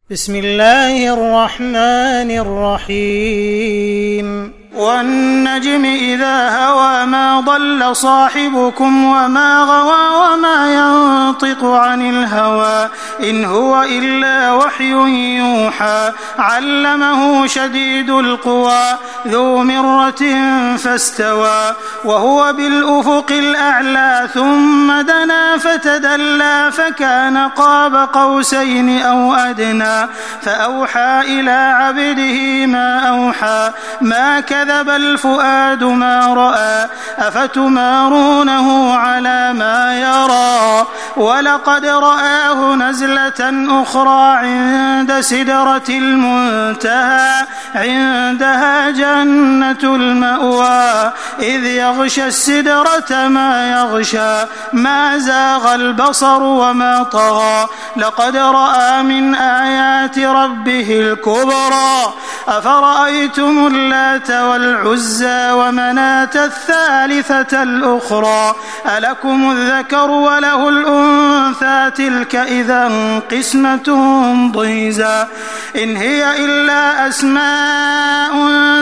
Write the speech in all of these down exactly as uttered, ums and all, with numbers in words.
بسم الله الرحمن الرحيم والنجم إذا هوى ما ضل صاحبكم وما غوى وما ينطق عن الهوى إن هو إلا وحي يوحى علمه شديد القوى ذو مرة فاستوى وهو بالأفق الأعلى ثم دنا فتدلى فكان قاب قوسين أو أدنى فأوحى إلى عبده ما أوحى ما كذب الفؤاد ما رأى أفتمارونه على ما يرى ولقد رآه نزلة أخرى عند سدرة المنتهى عندها جنة المأوى إذ يغشى السدرة ما يغشى ما زاغ البصر وما طغى لقد رأى من آيات ربه الكبرى أفرأيتم اللات والعزى ومناة الثالثة الأخرى ألكم الذكر وله الأنثى تلك إذا قسمة ضيزى إن هي إلا أسماء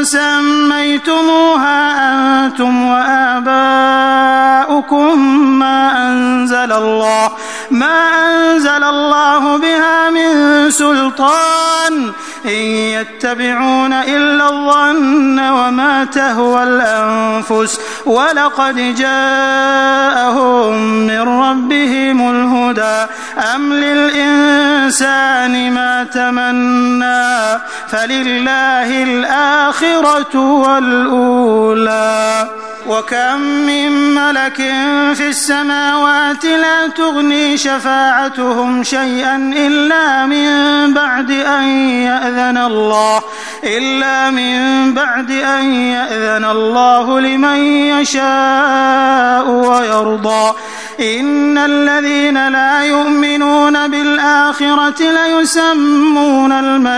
سميتموها أنتم وآباؤكم ما أنزل الله ما أنزل الله بها من سلطان إن يتبعون إلا الظن وما تهوى الأنفس ولقد جاءهم من ربهم الهدى أم للإنسان ما تمنى فلله الآخرة والأولى وكم من ملك في السماوات لا تغني شفاعتهم شيئا إلا من بعد أن يأذن الله إلا من بعد أن يأذن الله لمن يشاء ويرضى إن الذين لا يؤمنون بالآخرة ليسمون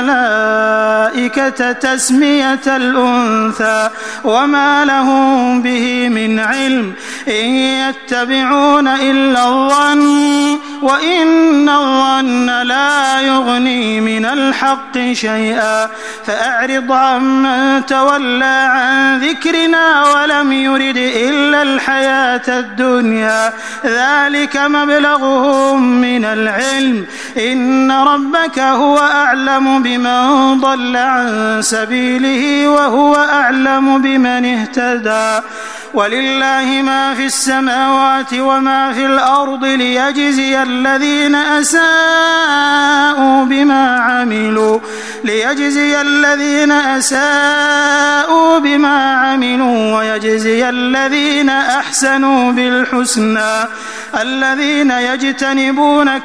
الملائكة تسمية الأنثى وما لهم به من علم إن يتبعون إلا الظن وإن الظن لا يغني من الحق شيئا فأعرض عمن تولى عن ذكرنا ولم يرد إلا الحياة الدنيا ذلك مبلغهم من العلم إن ربك هو أعلم بمن ضل عن سبيله وهو أعلم بمن اهتدى ولله ما في السماوات وما في الأرض ليجزي الذين أساءوا بما عملوا ليجزي الذين أساءوا بما عملوا ويجزي الذين أحسنوا بالحسنى الذين يجتنبون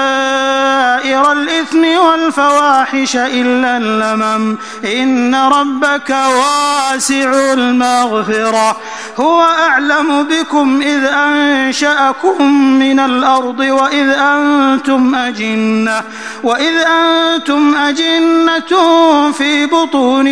كبائر الإثم والفواحش إلا اللمم إن ربك واسع المغفرة هو أعلم بكم إذ أنشأكم من الأرض وإذ أنتم أجنة وإذ أنتم أجنة في بطون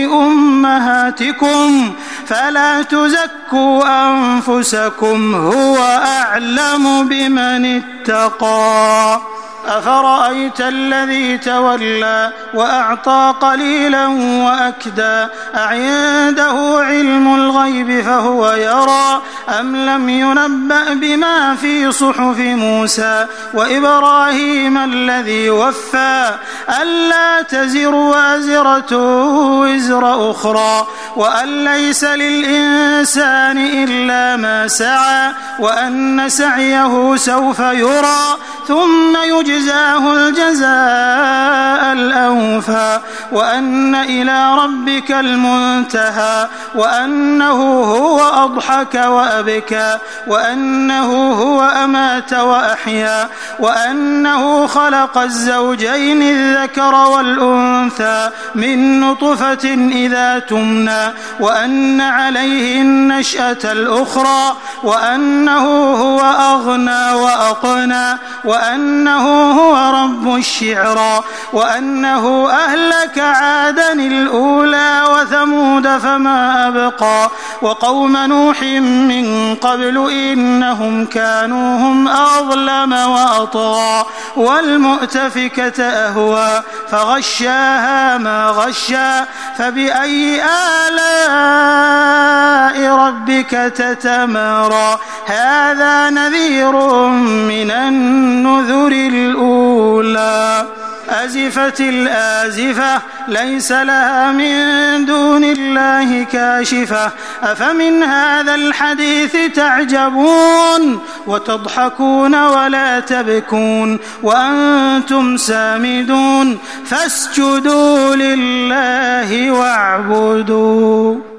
أمهاتكم فلا تزكوا أنفسكم هو أعلم بمن اتقى أفرأيت الذي تولى وأعطى قليلا وأكدى أعنده علم الغيب فهو يرى أم لم ينبأ بما في صحف موسى وإبراهيم الذي وفى ألا تزر وازرة وزر أخرى وأن ليس للإنسان إلا ما سعى وأن سعيه سوف يرى ثم يجزاه الجزاء الأوفى وأن إلى ربك المنتهى وأنه هو أضحك وأبكى وأنه هو أمات وأحيا وأنه خلق الزوجين الذكر والأنثى من نطفة إذا تمنى وأن عليه النشأة الأخرى وأنه هو أغنى وأقنى وأنه هو رب الشعرى وأنه أهلك أهلك عادا الأولى وثمود فما أبقى وقوم نوح من قبل إنهم كانوا هم أظلم وأطغى والمؤتفكة أهوى فغشاها ما غشى فبأي آلاء ربك تتمارى هذا نذير من النذر الأولى أزفت الآزفة ليس لها من دون الله كاشفة أفمن هذا الحديث تعجبون وتضحكون ولا تبكون وأنتم سامدون فاسجدوا لله واعبدوا.